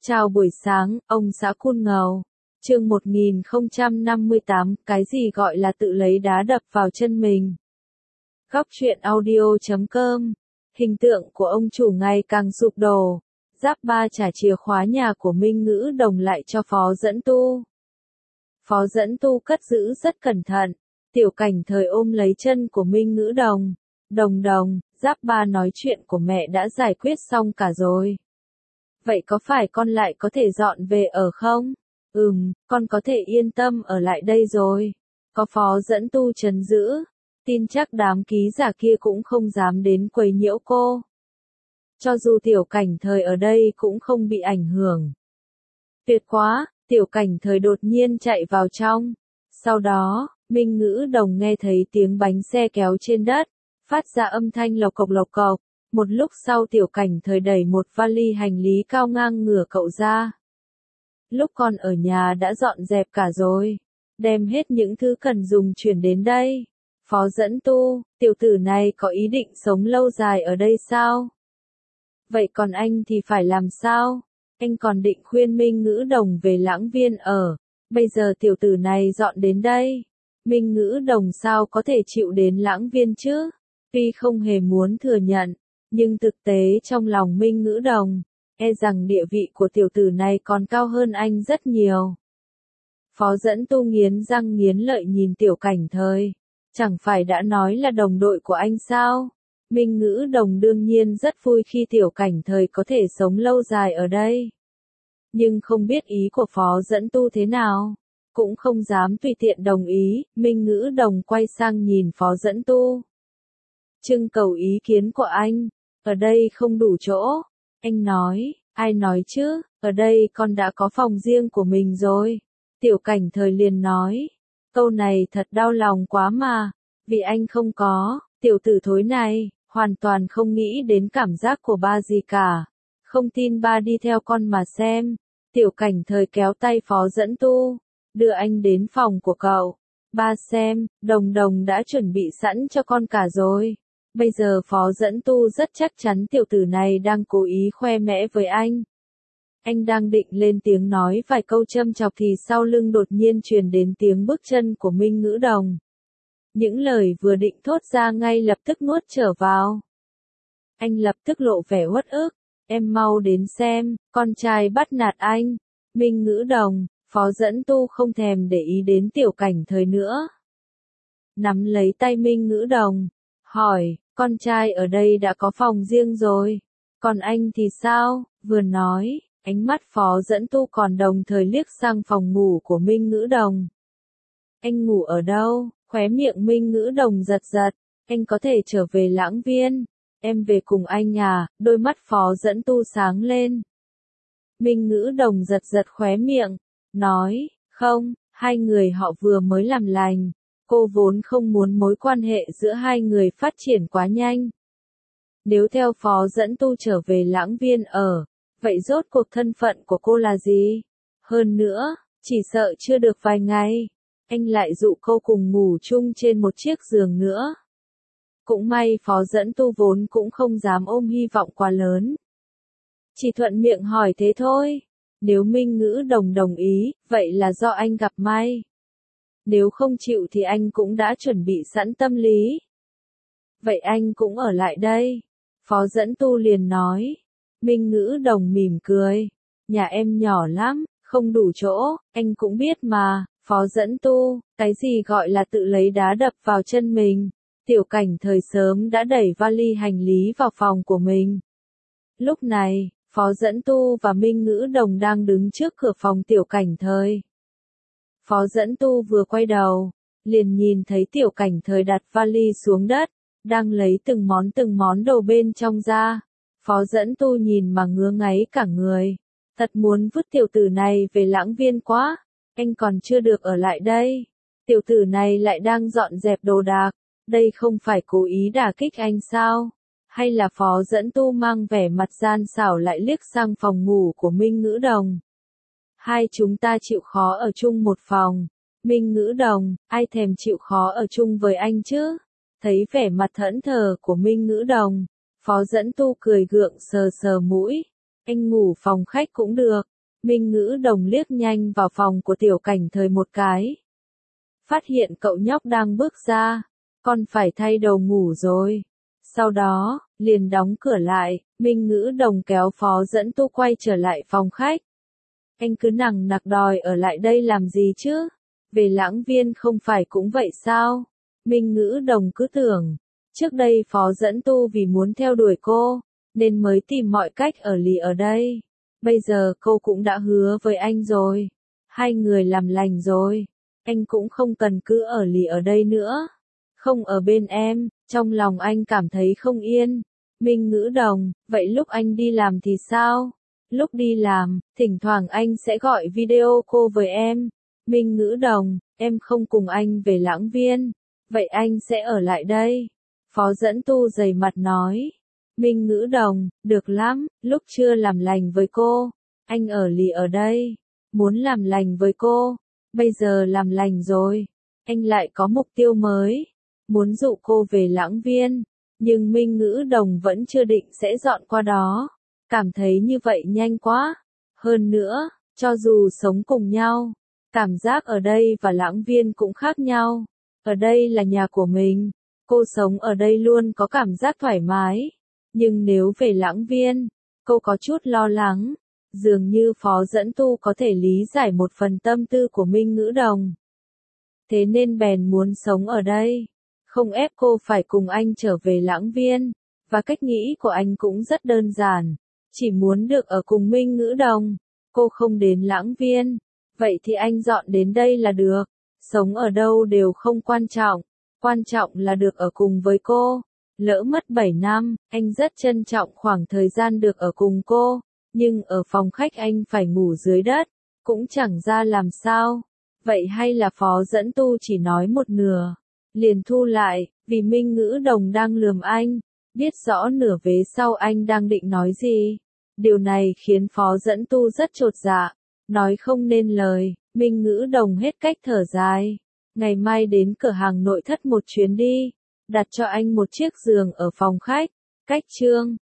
Chào buổi sáng, ông xã Cun Ngầu. Chương 1058, cái gì gọi là tự lấy đá đập vào chân mình? Góc truyện audio.com. Hình tượng của ông chủ ngày càng sụp đổ. Giáp Ba trả chìa khóa nhà của Minh Ngữ Đồng lại cho Phó Dẫn Tu. Phó Dẫn Tu cất giữ rất cẩn thận. Tiểu Cảnh Thời ôm lấy chân của Minh Ngữ Đồng. Đồng, Giáp Ba nói chuyện của mẹ đã giải quyết xong cả rồi. Vậy có phải con lại có thể dọn về ở không? Con có thể yên tâm ở lại đây rồi. Có Phó Dẫn Tu trấn giữ. Tin chắc đám ký giả kia cũng không dám đến quấy nhiễu cô. Cho dù Tiểu Cảnh Thời ở đây cũng không bị ảnh hưởng. Tuyệt quá, Tiểu Cảnh Thời đột nhiên chạy vào trong. Sau đó, Minh Ngữ Đồng nghe thấy tiếng bánh xe kéo trên đất, phát ra âm thanh lộc cộc. Một lúc sau Tiểu Cảnh Thời đẩy một vali hành lý cao ngang ngửa cậu ra. Lúc con ở nhà đã dọn dẹp cả rồi. Đem hết những thứ cần dùng chuyển đến đây. Phó Dẫn Tu, tiểu tử này có ý định sống lâu dài ở đây sao? Vậy còn anh thì phải làm sao? Anh còn định khuyên Minh Ngữ Đồng về Lãng Viên ở. Bây giờ tiểu tử này dọn đến đây. Minh Ngữ Đồng sao có thể chịu đến Lãng Viên chứ? Tuy không hề muốn thừa nhận. Nhưng thực tế trong lòng Minh Ngữ Đồng, e rằng địa vị của tiểu tử này còn cao hơn anh rất nhiều. Phó Dẫn Tu nghiến răng nghiến lợi nhìn Tiểu Cảnh Thời. Chẳng phải đã nói là đồng đội của anh sao? Minh Ngữ Đồng đương nhiên rất vui khi Tiểu Cảnh Thời có thể sống lâu dài ở đây. Nhưng không biết ý của Phó Dẫn Tu thế nào. Cũng không dám tùy tiện đồng ý, Minh Ngữ Đồng quay sang nhìn Phó Dẫn Tu. Trưng cầu ý kiến của anh. Ở đây không đủ chỗ. Anh nói, ai nói chứ, ở đây con đã có phòng riêng của mình rồi. Tiểu Cảnh Thời liền nói, câu này thật đau lòng quá mà, vì anh không có, tiểu tử thối này, hoàn toàn không nghĩ đến cảm giác của ba gì cả. Không tin ba đi theo con mà xem. Tiểu Cảnh Thời kéo tay Phó Dẫn Tu, đưa anh đến phòng của cậu. Ba xem, Đồng đã chuẩn bị sẵn cho con cả rồi. Bây giờ Phó Dẫn Tu rất chắc chắn tiểu tử này đang cố ý khoe mẽ với anh. Anh đang định lên tiếng nói vài câu châm chọc thì sau lưng đột nhiên truyền đến tiếng bước chân của Minh Ngữ Đồng. Những lời vừa định thốt ra ngay lập tức nuốt trở vào. Anh lập tức lộ vẻ uất ức. Em mau đến xem, con trai bắt nạt anh. Minh Ngữ Đồng, Phó Dẫn Tu không thèm để ý đến Tiểu Cảnh Thời nữa. Nắm lấy tay Minh Ngữ Đồng, hỏi, con trai ở đây đã có phòng riêng rồi. Còn anh thì sao? Vừa nói, ánh mắt Phó Dẫn Tu còn đồng thời liếc sang phòng ngủ của Minh Ngữ Đồng. Anh ngủ ở đâu? Khóe miệng Minh Ngữ Đồng giật. Anh có thể trở về Lãng Viên. Em về cùng anh à? Đôi mắt Phó Dẫn Tu sáng lên. Minh Ngữ Đồng giật khóe miệng, nói, không, hai người họ vừa mới làm lành. Cô vốn không muốn mối quan hệ giữa hai người phát triển quá nhanh. Nếu theo Phó Dẫn Tu trở về Lãng Viên ở, vậy rốt cuộc thân phận của cô là gì? Hơn nữa, chỉ sợ chưa được vài ngày, anh lại dụ cô cùng ngủ chung trên một chiếc giường nữa. Cũng may Phó Dẫn Tu vốn cũng không dám ôm hy vọng quá lớn. Chỉ thuận miệng hỏi thế thôi. Nếu Minh Ngữ Đồng đồng ý, vậy là do anh gặp may. Nếu không chịu thì anh cũng đã chuẩn bị sẵn tâm lý. Vậy anh cũng ở lại đây. Phó Dẫn Tu liền nói. Minh Ngữ Đồng mỉm cười. Nhà em nhỏ lắm, không đủ chỗ, anh cũng biết mà. Phó Dẫn Tu, cái gì gọi là tự lấy đá đập vào chân mình? Tiểu Cảnh Thời sớm đã đẩy vali hành lý vào phòng của mình. Lúc này, Phó Dẫn Tu và Minh Ngữ Đồng đang đứng trước cửa phòng Tiểu Cảnh Thời. Phó Dẫn Tu vừa quay đầu, liền nhìn thấy Tiểu Cảnh Thời đặt vali xuống đất, đang lấy từng món đồ bên trong ra. Phó Dẫn Tu nhìn mà ngứa ngáy cả người. Thật muốn vứt tiểu tử này về Lãng Viên quá. Anh còn chưa được ở lại đây. Tiểu tử này lại đang dọn dẹp đồ đạc. Đây không phải cố ý đả kích anh sao? Hay là Phó Dẫn Tu mang vẻ mặt gian xảo lại liếc sang phòng ngủ của Minh Ngữ Đồng? Hai chúng ta chịu khó ở chung một phòng. Minh Ngữ Đồng, ai thèm chịu khó ở chung với anh chứ? Thấy vẻ mặt thẫn thờ của Minh Ngữ Đồng, Phó Dẫn Tu cười gượng sờ mũi. Anh ngủ phòng khách cũng được. Minh Ngữ Đồng liếc nhanh vào phòng của Tiểu Cảnh Thời một cái. Phát hiện cậu nhóc đang bước ra. Con phải thay đồ ngủ rồi. Sau đó, liền đóng cửa lại, Minh Ngữ Đồng kéo Phó Dẫn Tu quay trở lại phòng khách. Anh cứ nằng nặc đòi ở lại đây làm gì chứ? Về Lãng Viên không phải cũng vậy sao? Minh Ngữ Đồng cứ tưởng, trước đây Phó Dẫn Tu vì muốn theo đuổi cô, nên mới tìm mọi cách ở lì ở đây. Bây giờ cô cũng đã hứa với anh rồi. Hai người làm lành rồi. Anh cũng không cần cứ ở lì ở đây nữa. Không ở bên em, trong lòng anh cảm thấy không yên. Minh Ngữ Đồng, vậy lúc anh đi làm thì sao? Lúc đi làm, thỉnh thoảng anh sẽ gọi video call với em. Minh Ngữ Đồng, em không cùng anh về Lãng Viên. Vậy anh sẽ ở lại đây. Phó Dẫn Tu dày mặt nói. Minh Ngữ Đồng, được lắm, lúc chưa làm lành với cô. Anh ở lì ở đây. Muốn làm lành với cô. Bây giờ làm lành rồi. Anh lại có mục tiêu mới. Muốn dụ cô về Lãng Viên. Nhưng Minh Ngữ Đồng vẫn chưa định sẽ dọn qua đó. Cảm thấy như vậy nhanh quá. Hơn nữa, cho dù sống cùng nhau, cảm giác ở đây và Lãng Viên cũng khác nhau. Ở đây là nhà của mình. Cô sống ở đây luôn có cảm giác thoải mái. Nhưng nếu về Lãng Viên, cô có chút lo lắng. Dường như Phó Dẫn Tu có thể lý giải một phần tâm tư của Minh Ngữ Đồng. Thế nên bèn muốn sống ở đây. Không ép cô phải cùng anh trở về Lãng Viên. Và cách nghĩ của anh cũng rất đơn giản. Chỉ muốn được ở cùng Minh Ngữ Đồng. Cô không đến Lãng Viên. Vậy thì anh dọn đến đây là được. Sống ở đâu đều không quan trọng. Quan trọng là được ở cùng với cô. Lỡ mất 7 năm, anh rất trân trọng khoảng thời gian được ở cùng cô. Nhưng ở phòng khách anh phải ngủ dưới đất. Cũng chẳng ra làm sao. Vậy hay là Phó Dẫn Tu chỉ nói một nửa. Liền thu lại, vì Minh Ngữ Đồng đang lườm anh. Biết rõ nửa vế sau anh đang định nói gì. Điều này khiến Phó Dẫn Tu rất chột dạ. Nói không nên lời, Minh Ngữ Đồng hết cách thở dài. Ngày mai đến cửa hàng nội thất một chuyến đi. Đặt cho anh một chiếc giường ở phòng khách. Cách chương